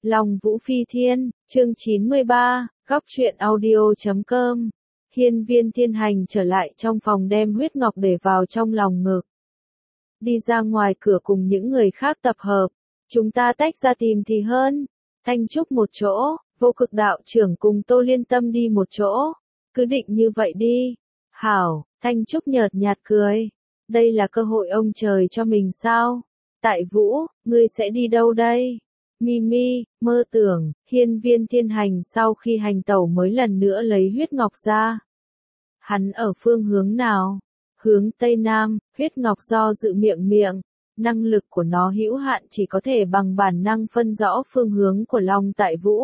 Long Vũ Phi Thiên, chương 93, góc truyện audio.com. Hiên Viên Thiên Hành trở lại trong phòng đem huyết ngọc để vào trong lòng ngực. Đi ra ngoài cửa cùng những người khác tập hợp. Chúng ta tách ra tìm thì hơn. Thanh Trúc một chỗ, Vô Cực đạo trưởng cùng Tô Liên Tâm đi một chỗ. Cứ định như vậy đi. Hảo, Thanh Trúc nhợt nhạt cười. Đây là cơ hội ông trời cho mình sao? Tại Vũ, ngươi sẽ đi đâu đây? Mimi, mơ tưởng, Hiên Viên Thiên Hành sau khi hành tẩu mới lần nữa lấy huyết ngọc ra. Hắn ở phương hướng nào? Hướng Tây Nam, huyết ngọc do dự miệng. Năng lực của nó hữu hạn chỉ có thể bằng bản năng phân rõ phương hướng của Long Tại Vũ.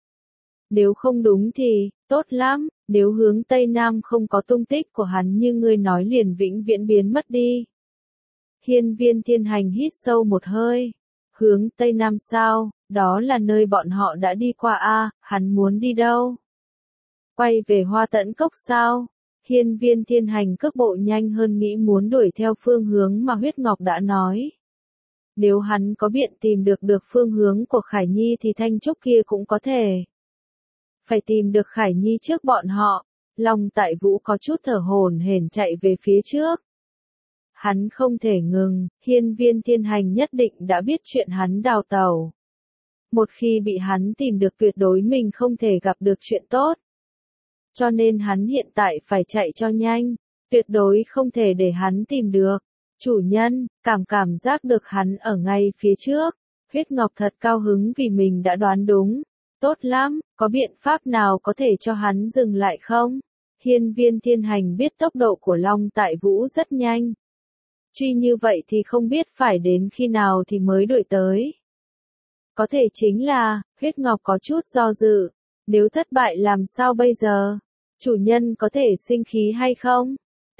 Nếu không đúng thì, tốt lắm, nếu hướng Tây Nam không có tung tích của hắn như ngươi nói liền vĩnh viễn biến mất đi. Hiên Viên Thiên Hành hít sâu một hơi. Hướng Tây Nam sao, đó là nơi bọn họ đã đi qua a, hắn muốn đi đâu? Quay về Hoa Tẫn Cốc sao? Hiên Viên Thiên Hành cước bộ nhanh hơn nghĩ muốn đuổi theo phương hướng mà huyết ngọc đã nói. Nếu hắn có biện tìm được phương hướng của Khải Nhi thì Thanh Trúc kia cũng có thể. Phải tìm được Khải Nhi trước bọn họ. Long Tại Vũ có chút thở hổn hển chạy về phía trước. Hắn không thể ngừng, Hiên Viên Thiên Hành nhất định đã biết chuyện hắn đào tẩu. Một khi bị hắn tìm được tuyệt đối mình không thể gặp được chuyện tốt. Cho nên hắn hiện tại phải chạy cho nhanh, tuyệt đối không thể để hắn tìm được. Chủ nhân, cảm giác được hắn ở ngay phía trước. Huyết Ngọc thật cao hứng vì mình đã đoán đúng. Tốt lắm, có biện pháp nào có thể cho hắn dừng lại không? Hiên Viên Thiên Hành biết tốc độ của Long Tại Vũ rất nhanh. Truy như vậy thì không biết phải đến khi nào thì mới đuổi tới. Có thể chính là, huyết ngọc có chút do dự. Nếu thất bại làm sao bây giờ? Chủ nhân có thể sinh khí hay không?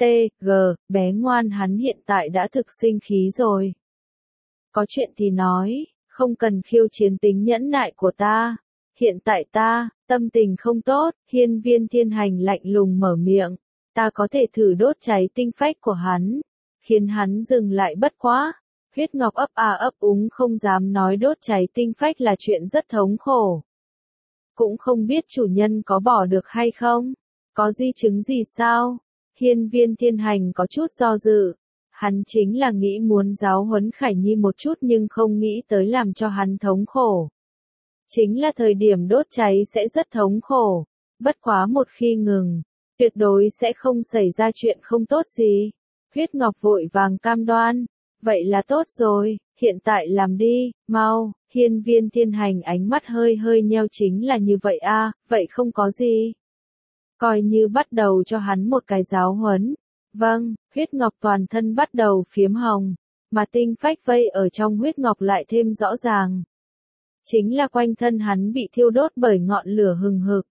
Bé ngoan hắn hiện tại đã thực sinh khí rồi. Có chuyện thì nói, không cần khiêu chiến tính nhẫn nại của ta. Hiện tại ta, tâm tình không tốt, Hiên Viên Thiên Hành lạnh lùng mở miệng. Ta có thể thử đốt cháy tinh phách của hắn. Khiến hắn dừng lại bất quá. Huyết ngọc ấp úng không dám nói đốt cháy tinh phách là chuyện rất thống khổ. Cũng không biết chủ nhân có bỏ được hay không? Có di chứng gì sao? Hiên Viên Thiên Hành có chút do dự. Hắn chính là nghĩ muốn giáo huấn Khải Nhi một chút nhưng không nghĩ tới làm cho hắn thống khổ. Chính là thời điểm đốt cháy sẽ rất thống khổ. Bất quá một khi ngừng, tuyệt đối sẽ không xảy ra chuyện không tốt gì. Huyết Ngọc vội vàng cam đoan. Vậy là tốt rồi, hiện tại làm đi, mau. Hiên Viên Thiên Hành ánh mắt hơi nheo chính là như vậy a, vậy không có gì. Coi như bắt đầu cho hắn một cái giáo huấn. Vâng, huyết ngọc toàn thân bắt đầu phiếm hồng, mà tinh phách vây ở trong huyết ngọc lại thêm rõ ràng. Chính là quanh thân hắn bị thiêu đốt bởi ngọn lửa hừng hực.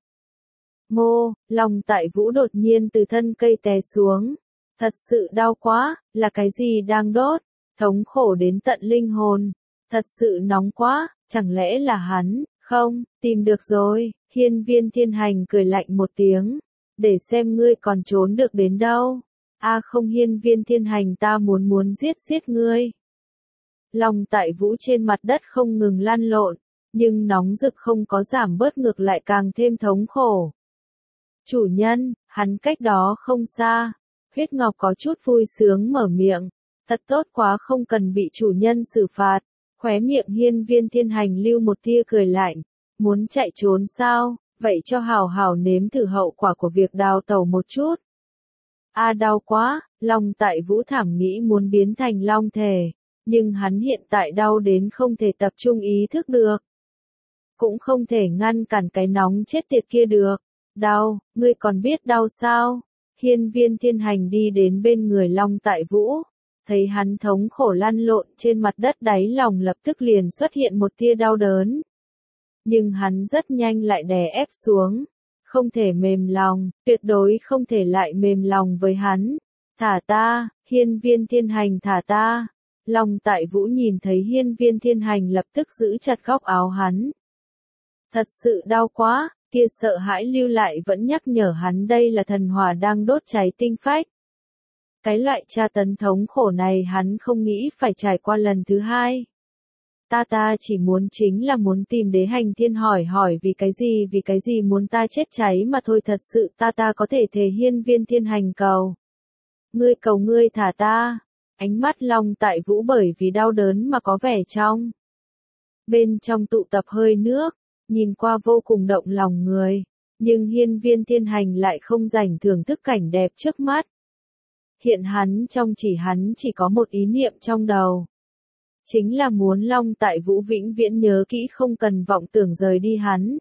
Long Tại Vũ đột nhiên từ thân cây té xuống. Thật sự đau quá, là cái gì đang đốt, thống khổ đến tận linh hồn. Thật sự nóng quá, chẳng lẽ là hắn, không, tìm được rồi. Hiên Viên Thiên Hành cười lạnh một tiếng. Để xem ngươi còn trốn được đến đâu. Không Hiên Viên Thiên Hành ta muốn giết ngươi. Long Tại Vũ trên mặt đất không ngừng lăn lộn. Nhưng nóng rực không có giảm bớt ngược lại càng thêm thống khổ. Chủ nhân, hắn cách đó không xa. Huyết Ngọc có chút vui sướng mở miệng. Thật tốt quá không cần bị chủ nhân xử phạt. Khóe miệng Hiên Viên Thiên Hành lưu một tia cười lạnh. Muốn chạy trốn sao? Vậy cho hảo nếm thử hậu quả của việc đào tẩu một chút. Đau quá, Long Tại Vũ thảm nghĩ muốn biến thành long thể. Nhưng hắn hiện tại đau đến không thể tập trung ý thức được. Cũng không thể ngăn cản cái nóng chết tiệt kia được. Đau, ngươi còn biết đau sao? Hiên Viên Thiên Hành đi đến bên người Long Tại Vũ. Thấy hắn thống khổ lăn lộn trên mặt đất đáy lòng lập tức liền xuất hiện một tia đau đớn. Nhưng hắn rất nhanh lại đè ép xuống. Không thể mềm lòng, tuyệt đối không thể lại mềm lòng với hắn. Thả ta, Hiên Viên Thiên Hành thả ta. Long Tại Vũ nhìn thấy Hiên Viên Thiên Hành lập tức giữ chặt góc áo hắn. Thật sự đau quá, kia sợ hãi lưu lại vẫn nhắc nhở hắn đây là thần hỏa đang đốt cháy tinh phách. Cái loại tra tấn thống khổ này hắn không nghĩ phải trải qua lần thứ hai. Ta chỉ muốn chính là muốn tìm Đế Hành Thiên hỏi hỏi vì cái gì muốn ta chết cháy mà thôi, thật sự ta có thể thề. Hiên Viên Thiên Hành cầu ngươi thả ta. Ánh mắt Long Tại Vũ bởi vì đau đớn mà có vẻ trong. Bên trong tụ tập hơi nước, nhìn qua vô cùng động lòng người, nhưng Hiên Viên Thiên Hành lại không rảnh thưởng thức cảnh đẹp trước mắt. Hiện hắn chỉ có một ý niệm trong đầu. Chính là muốn Long Tại Vũ vĩnh viễn nhớ kỹ, không cần vọng tưởng rời đi hắn.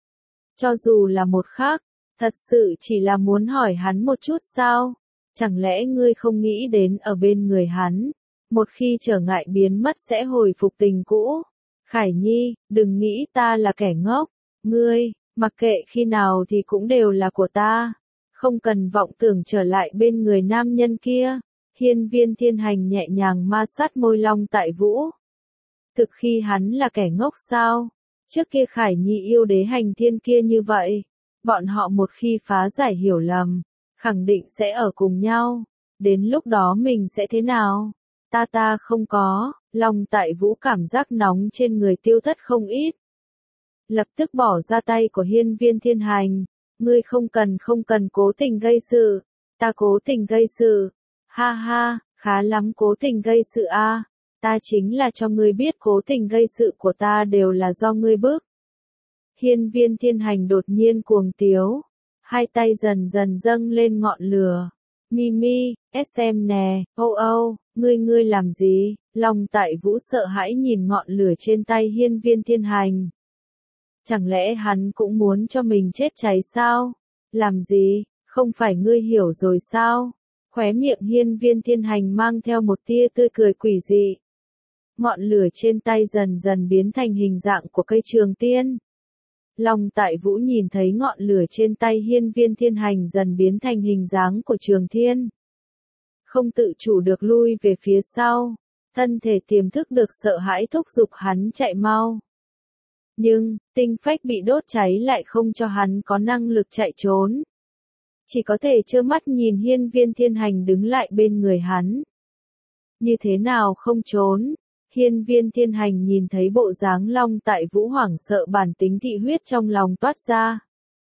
Cho dù là một khắc, thật sự chỉ là muốn hỏi hắn một chút sao? Chẳng lẽ ngươi không nghĩ đến ở bên người hắn, một khi trở ngại biến mất sẽ hồi phục tình cũ? Khải Nhi, đừng nghĩ ta là kẻ ngốc. Ngươi, mặc kệ khi nào thì cũng đều là của ta. Không cần vọng tưởng trở lại bên người nam nhân kia. Hiên Viên Thiên Hành nhẹ nhàng ma sát môi Long Tại Vũ. Thực khi hắn là kẻ ngốc sao? Trước kia Khải Nhi yêu Đế Hành Thiên kia như vậy. Bọn họ một khi phá giải hiểu lầm, khẳng định sẽ ở cùng nhau. Đến lúc đó mình sẽ thế nào? Ta không có. Long Tại Vũ cảm giác nóng trên người tiêu thất không ít. Lập tức bỏ ra tay của Hiên Viên Thiên Hành. Ngươi không cần cố tình gây sự. Ta cố tình gây sự. Ha ha, khá lắm, cố tình gây sự a. Ta chính là cho ngươi biết cố tình gây sự của ta đều là do ngươi bức. Hiên Viên Thiên Hành đột nhiên cuồng tiếu. Hai tay dần dần dâng lên ngọn lửa. Mimi, SM nè, ngươi làm gì? Long Tại Vũ sợ hãi nhìn ngọn lửa trên tay Hiên Viên Thiên Hành. Chẳng lẽ hắn cũng muốn cho mình chết cháy sao? Làm gì? Không phải ngươi hiểu rồi sao? Khóe miệng Hiên Viên Thiên Hành mang theo một tia tươi cười quỷ dị. Ngọn lửa trên tay dần dần biến thành hình dạng của cây trường tiên. Long Tại Vũ nhìn thấy ngọn lửa trên tay Hiên Viên Thiên Hành dần biến thành hình dáng của trường thiên. Không tự chủ được lui về phía sau, thân thể tiềm thức được sợ hãi thúc giục hắn chạy mau. Nhưng, tinh phách bị đốt cháy lại không cho hắn có năng lực chạy trốn. Chỉ có thể trơ mắt nhìn Hiên Viên Thiên Hành đứng lại bên người hắn. Như thế nào không trốn? Hiên Viên Thiên Hành nhìn thấy bộ dáng Long Tại Vũ hoảng sợ, bản tính thị huyết trong lòng toát ra.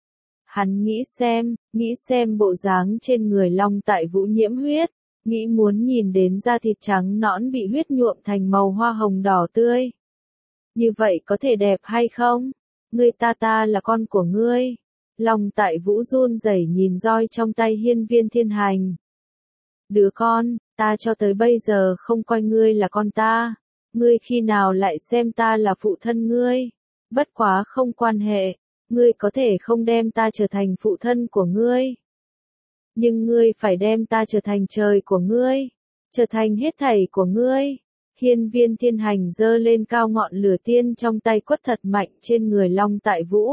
Hắn nghĩ xem bộ dáng trên người Long Tại Vũ nhiễm huyết, nghĩ muốn nhìn đến da thịt trắng nõn bị huyết nhuộm thành màu hoa hồng đỏ tươi. Như vậy có thể đẹp hay không? Ngươi ta là con của ngươi. Long Tại Vũ run rẩy nhìn roi trong tay Hiên Viên Thiên Hành. Đứa con, ta cho tới bây giờ không coi ngươi là con ta. Ngươi khi nào lại xem ta là phụ thân ngươi? Bất quá không quan hệ, ngươi có thể không đem ta trở thành phụ thân của ngươi. Nhưng ngươi phải đem ta trở thành trời của ngươi, trở thành hết thảy của ngươi. Hiên Viên Thiên Hành giơ lên cao ngọn lửa tiên trong tay quất thật mạnh trên người Long Tại Vũ.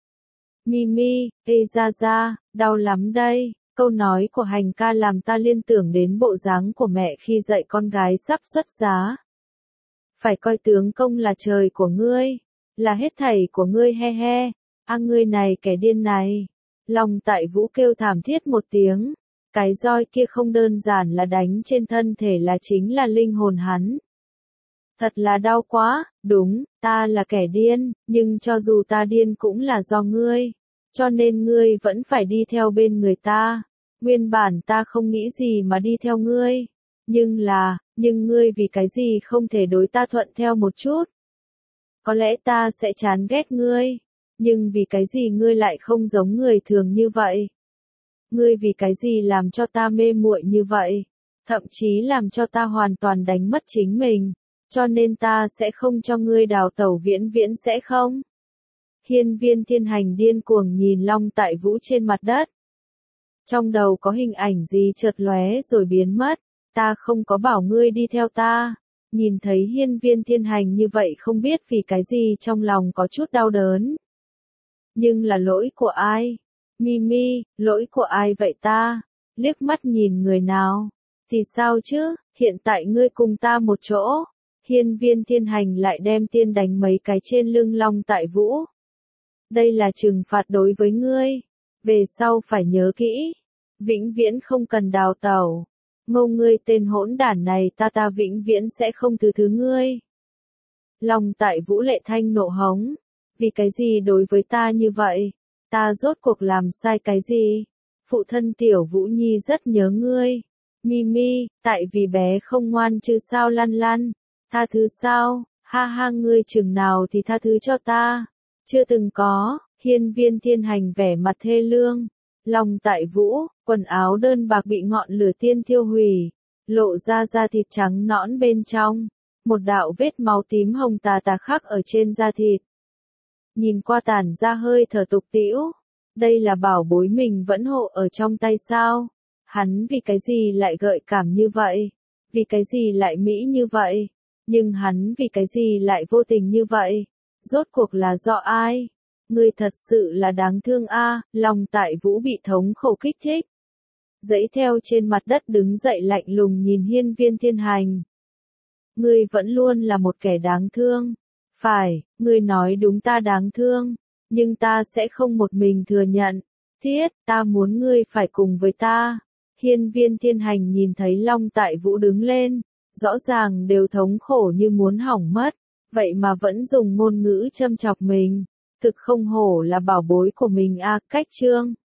Mimi, ra, đau lắm đây. Câu nói của Hành ca làm ta liên tưởng đến bộ dáng của mẹ khi dạy con gái sắp xuất giá. Phải coi tướng công là trời của ngươi, là hết thảy của ngươi, he he. Ngươi này kẻ điên này. Long Tại Vũ kêu thảm thiết một tiếng. Cái roi kia không đơn giản là đánh trên thân thể, là chính là linh hồn hắn. Thật là đau quá. Đúng, ta là kẻ điên, nhưng cho dù ta điên cũng là do ngươi. Cho nên ngươi vẫn phải đi theo bên người ta. Nguyên bản ta không nghĩ gì mà đi theo ngươi. Nhưng ngươi vì cái gì không thể đối ta thuận theo một chút? Có lẽ ta sẽ chán ghét ngươi. Nhưng vì cái gì ngươi lại không giống người thường như vậy? Ngươi vì cái gì làm cho ta mê muội như vậy? Thậm chí làm cho ta hoàn toàn đánh mất chính mình. Cho nên ta sẽ không cho ngươi đào tẩu, viễn viễn sẽ không. Hiên Viên Thiên Hành điên cuồng nhìn Long Tại Vũ trên mặt đất. Trong đầu có hình ảnh gì chợt lóe rồi biến mất. Ta không có bảo ngươi đi theo ta. Nhìn thấy Hiên Viên Thiên Hành như vậy không biết vì cái gì trong lòng có chút đau đớn. Nhưng là lỗi của ai? Mimi, lỗi của ai vậy ta? Liếc mắt nhìn người nào? Thì sao chứ, hiện tại ngươi cùng ta một chỗ. Hiên Viên Thiên Hành lại đem tiên đánh mấy cái trên lưng Long Tại Vũ. Đây là trừng phạt đối với ngươi. Về sau phải nhớ kỹ. Vĩnh viễn không cần đào tẩu. Ngô ngươi tên hỗn đản này, ta vĩnh viễn sẽ không thứ ngươi. Long Tại Vũ lệ thanh nộ hống. Vì cái gì đối với ta như vậy? Ta rốt cuộc làm sai cái gì? Phụ thân Tiểu Vũ Nhi rất nhớ ngươi. Mimi, tại vì bé không ngoan chứ sao Lăn Lăn? Tha thứ sao? Ha ha, ngươi chừng nào thì tha thứ cho ta? Chưa từng có. Hiên Viên Thiên Hành vẻ mặt thê lương. Long Tại Vũ, quần áo đơn bạc bị ngọn lửa tiên thiêu hủy, lộ ra da thịt trắng nõn bên trong, một đạo vết máu tím hồng tà tà khắc ở trên da thịt. Nhìn qua tản ra hơi thở tục tĩu, đây là bảo bối mình vẫn hộ ở trong tay sao? Hắn vì cái gì lại gợi cảm như vậy? Vì cái gì lại mỹ như vậy? Nhưng hắn vì cái gì lại vô tình như vậy? Rốt cuộc là do ai? Ngươi thật sự là đáng thương a. Long Tại Vũ bị thống khổ kích thích. Dẫy theo trên mặt đất đứng dậy lạnh lùng nhìn Hiên Viên Thiên Hành. Ngươi vẫn luôn là một kẻ đáng thương. Phải, ngươi nói đúng, ta đáng thương. Nhưng ta sẽ không một mình thừa nhận. Thiết, ta muốn ngươi phải cùng với ta. Hiên Viên Thiên Hành nhìn thấy Long Tại Vũ đứng lên. Rõ ràng đều thống khổ như muốn hỏng mất. Vậy mà vẫn dùng ngôn ngữ châm chọc mình. Thực không hổ là bảo bối của mình a. Cách chương